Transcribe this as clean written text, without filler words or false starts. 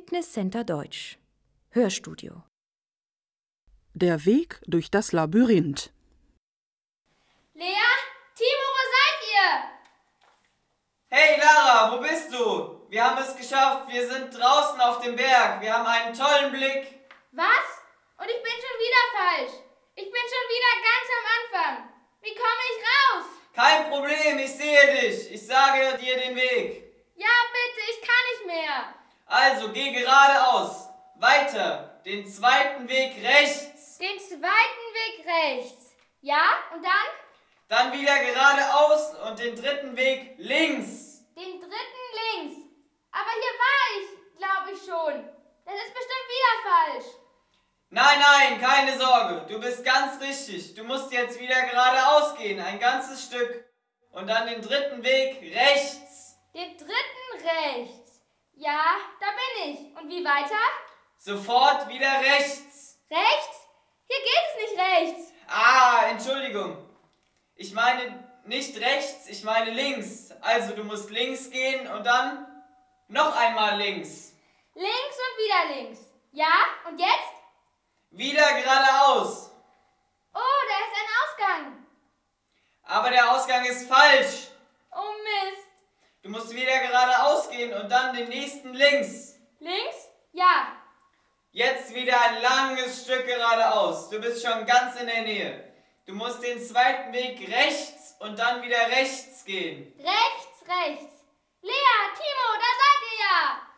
Fitnesscenter Deutsch. Hörstudio. Der Weg durch das Labyrinth. Lea? Timo, wo seid ihr? Hey Lara, wo bist du? Wir haben es geschafft, wir sind draußen auf dem Berg. Wir haben einen tollen Blick. Was? Und ich bin schon wieder falsch. Ich bin schon wieder ganz am Anfang. Wie komme ich raus? Kein Problem, ich sehe dich. Ich sage dir den Weg. Ja, bitte, ich kann nicht mehr. Also, geh geradeaus. Weiter. Den zweiten Weg rechts. Den zweiten Weg rechts. Ja, und dann? Dann wieder geradeaus und den dritten Weg links. Den dritten links. Aber hier war ich, glaube ich schon. Das ist bestimmt wieder falsch. Nein, keine Sorge. Du bist ganz richtig. Du musst jetzt wieder geradeaus gehen, ein ganzes Stück. Und dann den dritten Weg rechts. Den dritten rechts. Ja, da bin ich. Und wie weiter? Sofort wieder rechts. Rechts? Hier geht es nicht rechts. Entschuldigung. Ich meine nicht rechts, ich meine links. Also du musst links gehen und dann noch einmal links. Links und wieder links. Ja, und jetzt? Wieder geradeaus. Oh, da ist ein Ausgang. Aber der Ausgang ist falsch. Oh Mist. Du musst wieder geradeaus gehen und dann den nächsten links. Links? Ja. Jetzt wieder ein langes Stück geradeaus. Du bist schon ganz in der Nähe. Du musst den zweiten Weg rechts und dann wieder rechts gehen. Rechts. Lea, Timo, da seid ihr ja.